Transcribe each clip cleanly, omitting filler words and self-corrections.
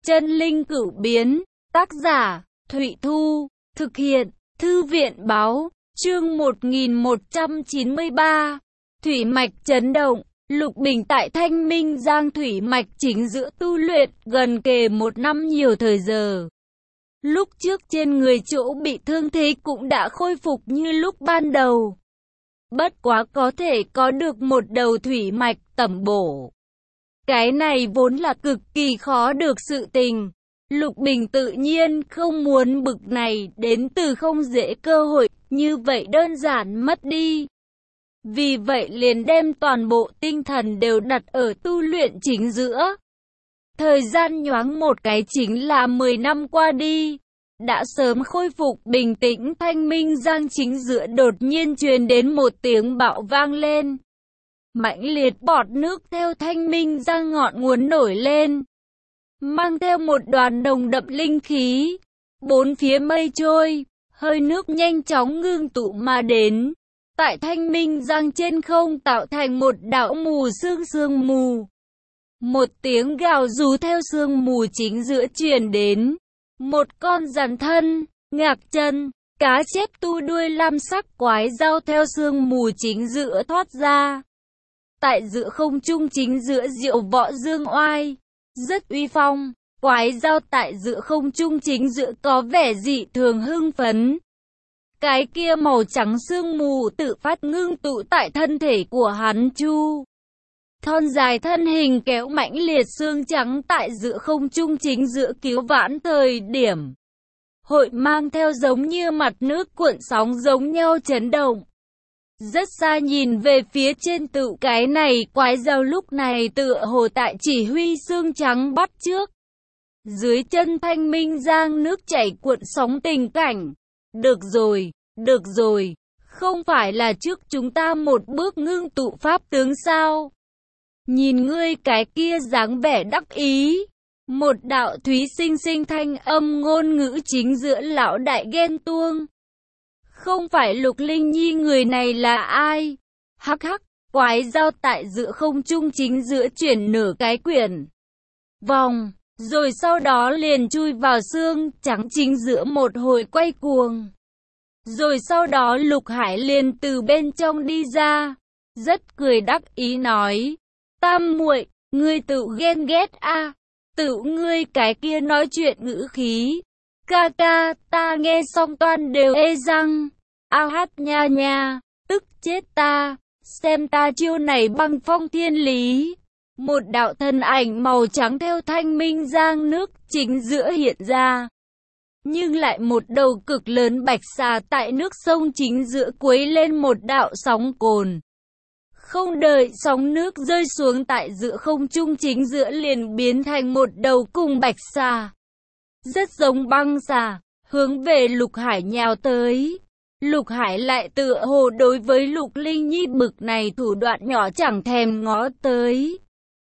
Chân linh cửu biến, tác giả, Thụy Thu, thực hiện, Thư viện báo, chương 1193, Thủy mạch chấn động, Lục Bình tại Thanh Minh Giang thủy mạch chính giữa tu luyện, gần kề 1 năm nhiều thời giờ. Lúc trước trên người chỗ bị thương thế cũng đã khôi phục như lúc ban đầu. Bất quá có thể có được một đầu thủy mạch tẩm bổ. Cái này vốn là cực kỳ khó được sự tình. Lục Bình tự nhiên không muốn bực này đến từ không dễ cơ hội như vậy đơn giản mất đi. Vì vậy liền đem toàn bộ tinh thần đều đặt ở tu luyện chính giữa. Thời gian nhoáng một cái chính là 10 năm qua đi. Đã sớm khôi phục bình tĩnh Thanh Minh Giang chính giữa đột nhiên truyền đến một tiếng bạo vang lên. Mãnh liệt bọt nước theo Thanh Minh Giang ngọn nguồn nổi lên. Mang theo một đoàn nồng đậm linh khí. Bốn phía mây trôi, hơi nước nhanh chóng ngưng tụ mà đến. Tại Thanh Minh Giang trên không tạo thành một đạo mù sương mù. Một tiếng gào rú theo sương mù chính giữa truyền đến. Một con rắn thân, ngạc chân, cá chép tu đuôi lam sắc quái dao theo sương mù chính giữa thoát ra. Tại giữa không trung chính giữa diệu võ dương oai, rất uy phong, quái dao tại giữa không trung chính giữa có vẻ dị thường hưng phấn. Cái kia màu trắng sương mù tự phát ngưng tụ tại thân thể của hắn chu. Thon dài thân hình kéo mãnh liệt xương trắng tại giữa không trung chính giữa cứu vãn thời điểm. Hội mang theo giống như mặt nước cuộn sóng giống nhau chấn động. Rất xa nhìn về phía trên tự cái này quái dao lúc này tựa hồ tại chỉ huy xương trắng bắt trước. Dưới chân Thanh Minh Giang nước chảy cuộn sóng tình cảnh. Được rồi, không phải là trước chúng ta một bước ngưng tụ pháp tướng sao? Nhìn ngươi cái kia dáng vẻ đắc ý. Một đạo thúy sinh sinh thanh âm ngôn ngữ chính giữa lão đại ghen tuông. Không phải Lục Linh Nhi người này là ai? Hắc hắc, quái dao tại giữa không trung chính giữa chuyển nửa cái quyển vòng, rồi sau đó liền chui vào xương trắng chính giữa một hồi quay cuồng. Rồi sau đó Lục Hải liền từ bên trong đi ra, rất cười đắc ý nói. Tam muội, ngươi tự ghen ghét a, tự ngươi cái kia nói chuyện ngữ khí. Ca ca, ta nghe xong toàn đều ê răng. A hát nha nha, tức chết ta, xem ta chiêu này băng phong thiên lý. Một đạo thân ảnh màu trắng theo Thanh Minh Giang nước chính giữa hiện ra. Nhưng lại một đầu cực lớn bạch xà tại nước sông chính giữa quấy lên một đạo sóng cồn. Không đợi sóng nước rơi xuống tại giữa không trung chính giữa liền biến thành một đầu cùng bạch xà. Rất giống băng xà, hướng về Lục Hải nhào tới. Lục Hải lại tựa hồ đối với Lục Linh Nhi bực này thủ đoạn nhỏ chẳng thèm ngó tới.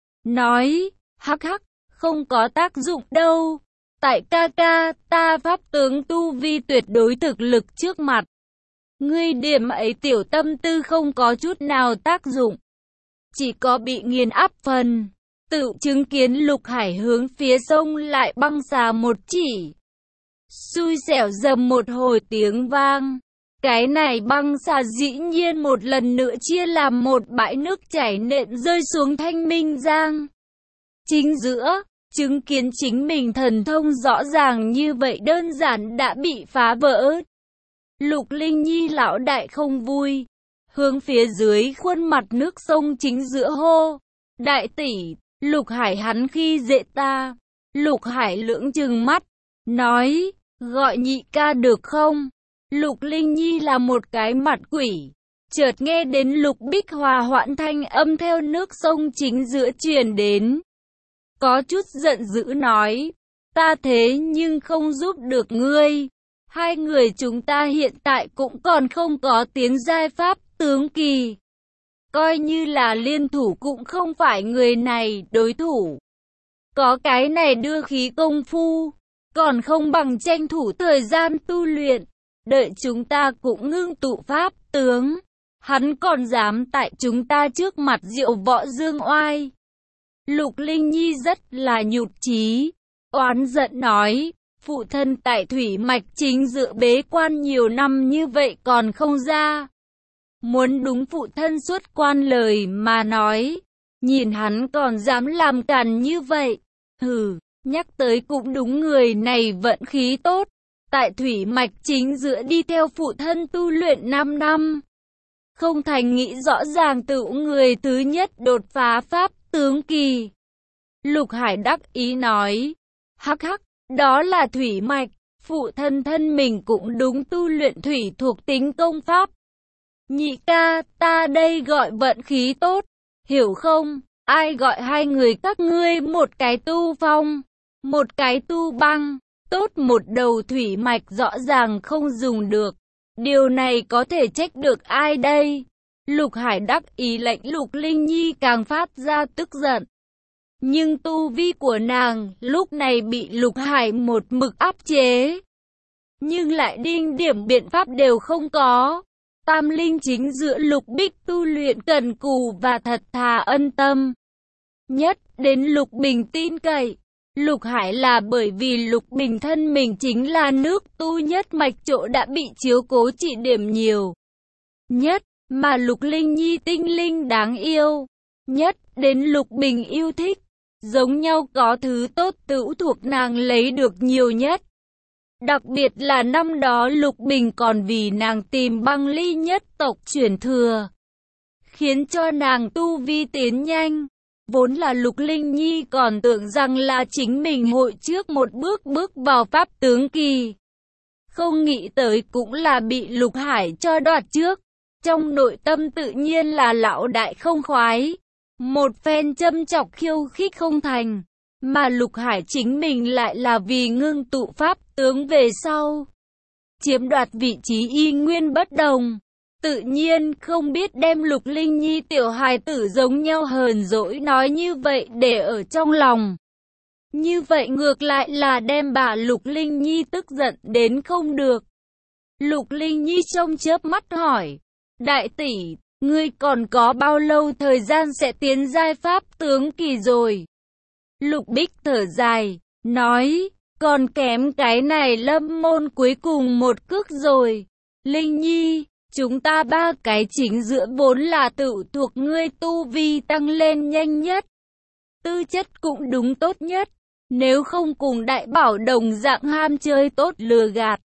Nói, hắc hắc, không có tác dụng đâu. Tại ca ca, ta pháp tướng tu vi tuyệt đối thực lực trước mặt. Ngươi điểm ấy tiểu tâm tư không có chút nào tác dụng. Chỉ có bị nghiền áp phần. Tự chứng kiến Lục Hải hướng phía sông lại băng xà một chỉ. Xui xẻo dầm một hồi tiếng vang. Cái này băng xà dĩ nhiên một lần nữa chia làm một bãi nước chảy nện rơi xuống Thanh Minh Giang. Chính giữa, chứng kiến chính mình thần thông rõ ràng như vậy đơn giản đã bị phá vỡ. Lục Linh Nhi lão đại không vui, hướng phía dưới khuôn mặt nước sông chính giữa hô. Đại tỷ, Lục Hải hắn khi dễ ta. Lục Hải lưỡng trừng mắt, nói, gọi nhị ca được không? Lục Linh Nhi là một cái mặt quỷ. Chợt nghe đến Lục Bích hòa hoãn thanh âm theo nước sông chính giữa truyền đến. Có chút giận dữ nói, ta thế nhưng không giúp được ngươi. Hai người chúng ta hiện tại cũng còn không có tiếng giai pháp tướng kỳ. Coi như là liên thủ cũng không phải người này đối thủ. Có cái này đưa khí công phu, còn không bằng tranh thủ thời gian tu luyện. Đợi chúng ta cũng ngưng tụ pháp tướng. Hắn còn dám tại chúng ta trước mặt diệu võ dương oai. Lục Linh Nhi rất là nhụt chí. oán giận nói, phụ thân tại thủy mạch chính giữa bế quan nhiều năm như vậy còn không ra. Muốn đúng phụ thân xuất quan lời mà nói, nhìn hắn còn dám làm càn như vậy. Hừ, nhắc tới cũng đúng, người này vận khí tốt, tại thủy mạch chính giữa đi theo phụ thân tu luyện 5 năm. Không thành nghĩ rõ ràng tự người thứ nhất đột phá pháp tướng kỳ. Lục Hải đắc ý nói, hắc hắc, đó là thủy mạch, phụ thân thân mình cũng đúng tu luyện thủy thuộc tính công pháp. Nhị ca, ta đây gọi vận khí tốt, hiểu không? Ai gọi hai người các ngươi một cái tu phong, một cái tu băng, tốt một đầu thủy mạch rõ ràng không dùng được. Điều này có thể trách được ai đây? Lục Hải đắc ý lệnh Lục Linh Nhi càng phát ra tức giận. Nhưng tu vi của nàng lúc này bị Lục Hải một mực áp chế. Nhưng lại đinh điểm biện pháp đều không có. Tam linh chính giữa Lục Bích tu luyện cần cù và thật thà ân tâm. Nhất đến Lục Bình tin cậy. Lục Hải là bởi vì Lục Bình thân mình chính là nước tu nhất mạch chỗ đã bị chiếu cố trị điểm nhiều nhất, mà Lục Linh Nhi tinh linh đáng yêu nhất đến Lục Bình yêu thích. Giống nhau có thứ tốt tữu thuộc nàng lấy được nhiều nhất. Đặc biệt là năm đó Lục Bình còn vì nàng tìm băng ly nhất tộc chuyển thừa, khiến cho nàng tu vi tiến nhanh. Vốn là Lục Linh Nhi còn tưởng rằng là chính mình hội trước một bước bước vào pháp tướng kỳ. Không nghĩ tới cũng là bị Lục Hải cho đoạt trước. Trong nội tâm tự nhiên là lão đại không khoái. Một phen châm chọc khiêu khích không thành. Mà Lục Hải chính mình lại là vì ngưng tụ pháp tướng về sau, chiếm đoạt vị trí y nguyên bất đồng. Tự nhiên không biết đem Lục Linh Nhi tiểu hài tử giống nhau hờn dỗi nói như vậy để ở trong lòng. Như vậy ngược lại là đem bà Lục Linh Nhi tức giận đến không được. Lục Linh Nhi trông chớp mắt hỏi, đại tỷ, ngươi còn có bao lâu thời gian sẽ tiến giai pháp tướng kỳ rồi? Lục Bích thở dài, nói, còn kém cái này lâm môn cuối cùng một cước rồi. Linh Nhi, chúng ta ba cái chính giữa vốn là tự thuộc ngươi tu vi tăng lên nhanh nhất. Tư chất cũng đúng tốt nhất. Nếu không cùng đại bảo đồng dạng ham chơi tốt lừa gạt,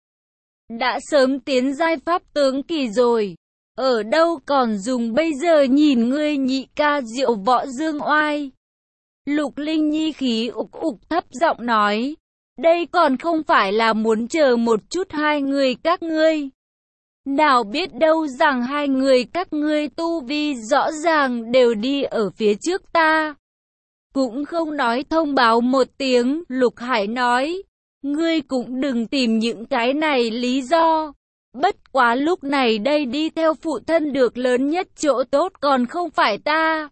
đã sớm tiến giai pháp tướng kỳ rồi. Ở đâu còn dùng bây giờ nhìn ngươi nhị ca diệu võ dương oai. Lục Linh Nhi khí ục ục thấp giọng nói, đây còn không phải là muốn chờ một chút hai người các ngươi. Nào biết đâu rằng hai người các ngươi tu vi rõ ràng đều đi ở phía trước ta. Cũng không nói thông báo một tiếng, Lục Hải nói, ngươi cũng đừng tìm những cái này lý do. Bất quá lúc này đây đi theo phụ thân được lớn nhất chỗ tốt còn không phải ta,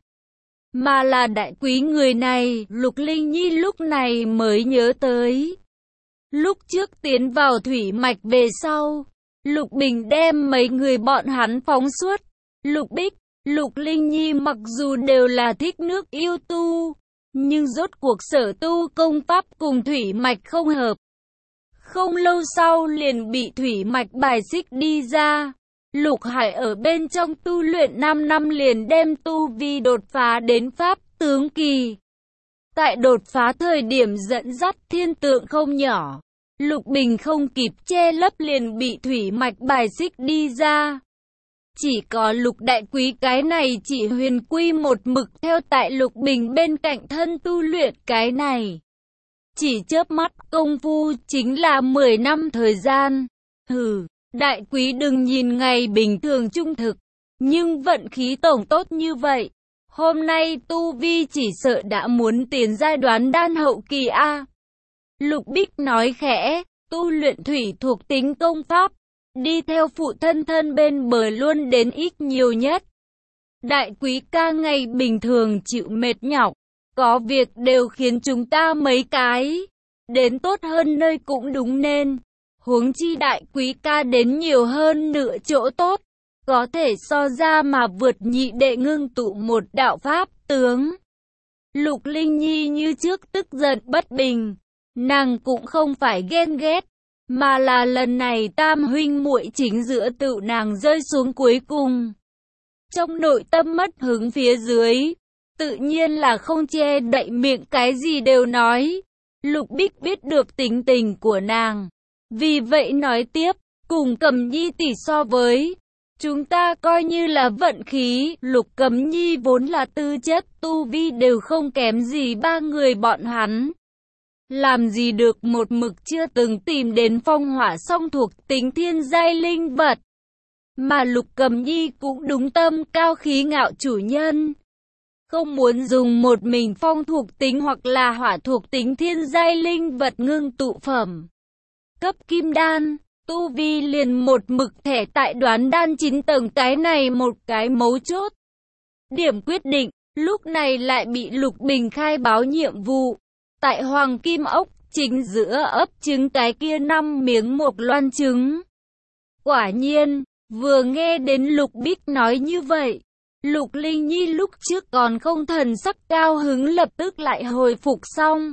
mà là đại quý người này. Lục Linh Nhi lúc này mới nhớ tới. Lúc trước tiến vào thủy mạch về sau, Lục Bình đem mấy người bọn hắn phóng suốt. Lục Bích, Lục Linh Nhi mặc dù đều là thích nước yêu tu, nhưng rốt cuộc sở tu công pháp cùng thủy mạch không hợp. Không lâu sau liền bị thủy mạch bài xích đi ra. Lục Hải ở bên trong tu luyện 5 năm liền đem tu vi đột phá đến pháp tướng kỳ. Tại đột phá thời điểm dẫn dắt thiên tượng không nhỏ. Lục Bình không kịp che lấp liền bị thủy mạch bài xích đi ra. Chỉ có Lục Đại Quý cái này chỉ huyền quy một mực theo tại Lục Bình bên cạnh thân tu luyện cái này. Chỉ chớp mắt công phu chính là 10 năm thời gian. Hừ, Đại Quý đừng nhìn ngày bình thường trung thực, nhưng vận khí tổng tốt như vậy. Hôm nay tu vi chỉ sợ đã muốn tiến giai đoán đan hậu kỳ a. Lục Bích nói khẽ, tu luyện thủy thuộc tính công pháp, đi theo phụ thân thân bên bờ luôn đến ít nhiều nhất. Đại Quý ca ngày bình thường chịu mệt nhọc, có việc đều khiến chúng ta mấy cái đến tốt hơn nơi cũng đúng nên. Huống chi Đại Quý ca đến nhiều hơn nửa chỗ tốt, có thể so ra mà vượt nhị đệ ngưng tụ một đạo pháp tướng. Lục Linh Nhi như trước tức giận bất bình. Nàng cũng không phải ghen ghét, mà là lần này tam huynh muội chính giữa tự nàng rơi xuống cuối cùng. Trong nội tâm mất hứng phía dưới, tự nhiên là không che đậy miệng cái gì đều nói. Lục Bích biết được tính tình của nàng, vì vậy nói tiếp, cùng Cẩm Nhi tỷ so với, chúng ta coi như là vận khí. Lục Cẩm Nhi vốn là tư chất tu vi đều không kém gì ba người bọn hắn. Làm gì được một mực chưa từng tìm đến phong hỏa song thuộc tính thiên giai linh vật. Mà Lục Cẩm Nhi cũng đúng tâm cao khí ngạo chủ nhân. Không muốn dùng một mình phong thuộc tính hoặc là hỏa thuộc tính thiên giai linh vật ngưng tụ phẩm. Cấp kim đan, tu vi liền một mực thẻ tại đoán đan 9 tầng, cái này một cái mấu chốt. Điểm quyết định, lúc này lại bị Lục Bình khai báo nhiệm vụ. Tại Hoàng Kim Ốc, chính giữa ấp trứng cái kia 5 miếng một loan trứng. Quả nhiên, vừa nghe đến Lục Bích nói như vậy, Lục Linh Nhi lúc trước còn không thần sắc cao hứng lập tức lại hồi phục xong.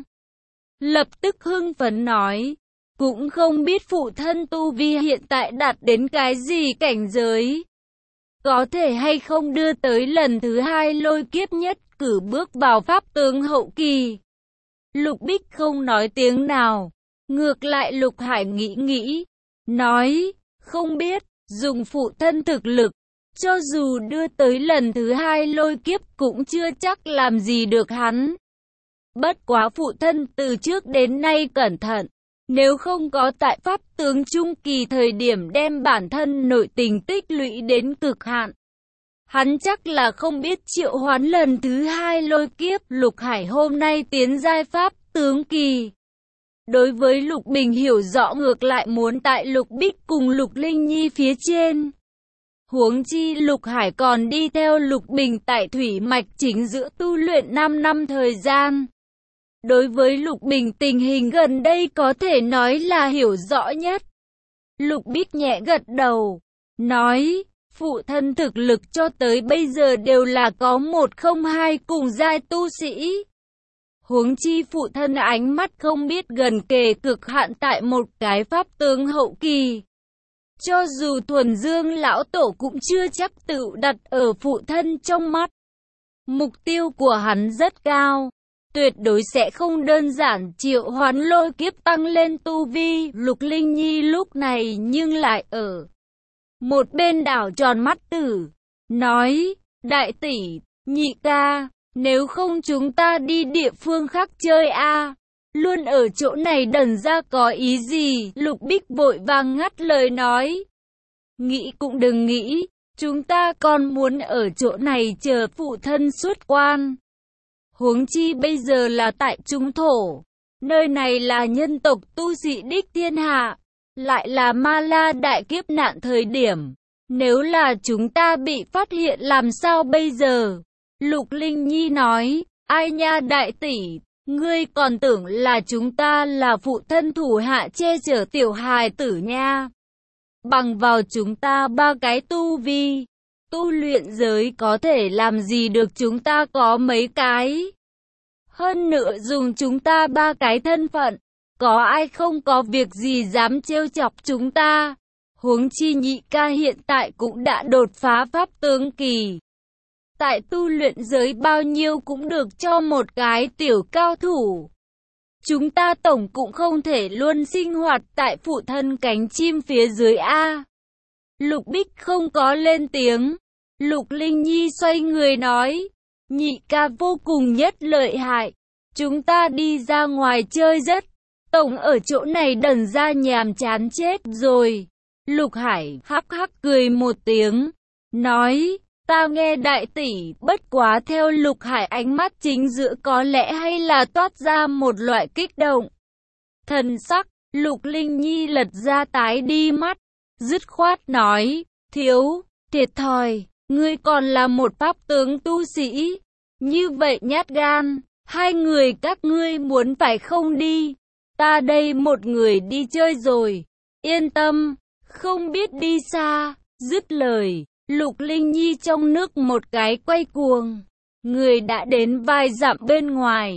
Lập tức hưng phấn nói, cũng không biết phụ thân tu vi hiện tại đạt đến cái gì cảnh giới. Có thể hay không đưa tới lần thứ 2 lôi kiếp nhất cử bước vào pháp tướng hậu kỳ. Lục Bích không nói tiếng nào, ngược lại Lục Hải nghĩ, nói, không biết, dùng phụ thân thực lực, cho dù đưa tới lần thứ 2 lôi kiếp cũng chưa chắc làm gì được hắn. Bất quá phụ thân từ trước đến nay cẩn thận, nếu không có tại pháp tướng trung kỳ thời điểm đem bản thân nội tình tích lũy đến cực hạn, hắn chắc là không biết triệu hoán lần thứ 2 lôi kiếp. Lục Hải hôm nay tiến giai pháp tướng kỳ. Đối với Lục Bình hiểu rõ ngược lại muốn tại Lục Bích cùng Lục Linh Nhi phía trên. Huống chi Lục Hải còn đi theo Lục Bình tại thủy mạch chính giữa tu luyện 5 năm thời gian. Đối với Lục Bình tình hình gần đây có thể nói là hiểu rõ nhất. Lục Bích nhẹ gật đầu, nói, phụ thân thực lực cho tới bây giờ đều là có 102 cùng giai tu sĩ. Huống chi phụ thân ánh mắt không biết gần kề cực hạn tại một cái pháp tướng hậu kỳ. Cho dù thuần dương lão tổ cũng chưa chắc tự đặt ở phụ thân trong mắt. Mục tiêu của hắn rất cao, tuyệt đối sẽ không đơn giản triệu hoán lôi kiếp tăng lên tu vi. Lục Linh Nhi lúc này nhưng lại ở một bên đảo tròn mắt tử, nói, đại tỷ, nhị ca, nếu không chúng ta đi địa phương khác chơi a. Luôn ở chỗ này đần ra có ý gì? Lục Bích vội vàng ngắt lời nói. Nghĩ cũng đừng nghĩ, chúng ta còn muốn ở chỗ này chờ phụ thân xuất quan. Huống chi bây giờ là tại Trung Thổ, nơi này là nhân tộc tu sĩ đích thiên hạ, lại là ma la đại kiếp nạn thời điểm. Nếu là chúng ta bị phát hiện làm sao bây giờ? Lục Linh Nhi nói, ai nha đại tỷ, ngươi còn tưởng là chúng ta là phụ thân thủ hạ che chở tiểu hài tử nha. Bằng vào chúng ta ba cái tu vi, tu luyện giới có thể làm gì được chúng ta có mấy cái. Hơn nữa dùng chúng ta ba cái thân phận, có ai không có việc gì dám trêu chọc chúng ta. Huống chi nhị ca hiện tại cũng đã đột phá pháp tướng kỳ. Tại tu luyện giới bao nhiêu cũng được cho một cái tiểu cao thủ. Chúng ta tổng cũng không thể luôn sinh hoạt tại phụ thân cánh chim phía dưới a. Lục Bích không có lên tiếng. Lục Linh Nhi xoay người nói, nhị ca vô cùng nhất lợi hại. Chúng ta đi ra ngoài chơi rất. Tổng ở chỗ này đần ra nhàm chán chết rồi. Lục Hải hắc hắc cười một tiếng, nói, ta nghe đại tỷ, bất quá theo Lục Hải ánh mắt chính giữa có lẽ hay là toát ra một loại kích động. Thần sắc, Lục Linh Nhi lật ra tái đi mắt, dứt khoát nói, thiếu, thiệt thòi, ngươi còn là một pháp tướng tu sĩ. Như vậy nhát gan, hai người các ngươi muốn phải không đi, ta đây một người đi chơi rồi, yên tâm, không biết đi xa. Dứt lời, Lục Linh Nhi trong nước một cái quay cuồng, người đã đến vài dặm bên ngoài.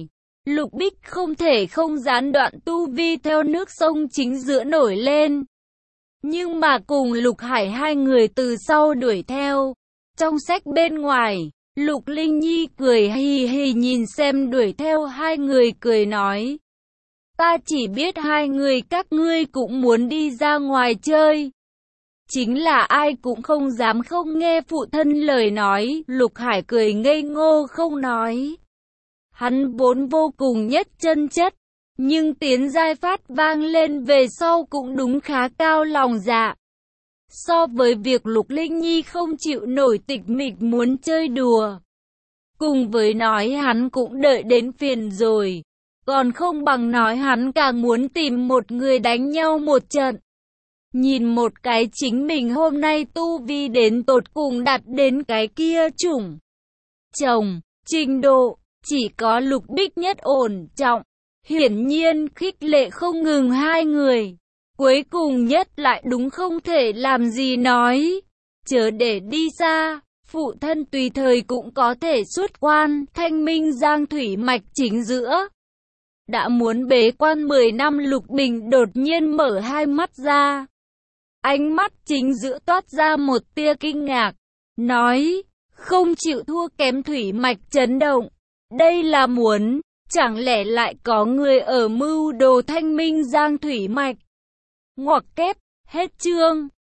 Lục Bích không thể không gián đoạn tu vi theo nước sông chính giữa nổi lên. Nhưng mà cùng Lục Hải hai người từ sau đuổi theo. Trong sách bên ngoài, Lục Linh Nhi cười hì hì nhìn xem đuổi theo hai người cười nói. Ta chỉ biết hai người các ngươi cũng muốn đi ra ngoài chơi. Chính là ai cũng không dám không nghe phụ thân lời nói. Lục Hải cười ngây ngô không nói. Hắn vốn vô cùng nhất chân chất, nhưng tiếng giai phát vang lên về sau cũng đúng khá cao lòng dạ. So với việc Lục Linh Nhi không chịu nổi tịch mịch muốn chơi đùa, cùng với nói hắn cũng đợi đến phiền rồi, còn không bằng nói hắn càng muốn tìm một người đánh nhau một trận. Nhìn một cái chính mình hôm nay tu vi đến tột cùng đạt đến cái kia chủng chồng, trình độ, chỉ có Lục Bích nhất ổn trọng, hiển nhiên khích lệ không ngừng hai người. Cuối cùng nhất lại đúng không thể làm gì nói, chớ để đi xa, phụ thân tùy thời cũng có thể xuất quan, Thanh Minh Giang thủy mạch chính giữa. Đã muốn bế quan 10 năm Lục Bình đột nhiên mở hai mắt ra. Ánh mắt chính giữa toát ra một tia kinh ngạc, nói, không chịu thua kém thủy mạch chấn động. Đây là muốn, chẳng lẽ lại có người ở mưu đồ Thanh Minh Giang thủy mạch. Ngoặc kép, hết chương.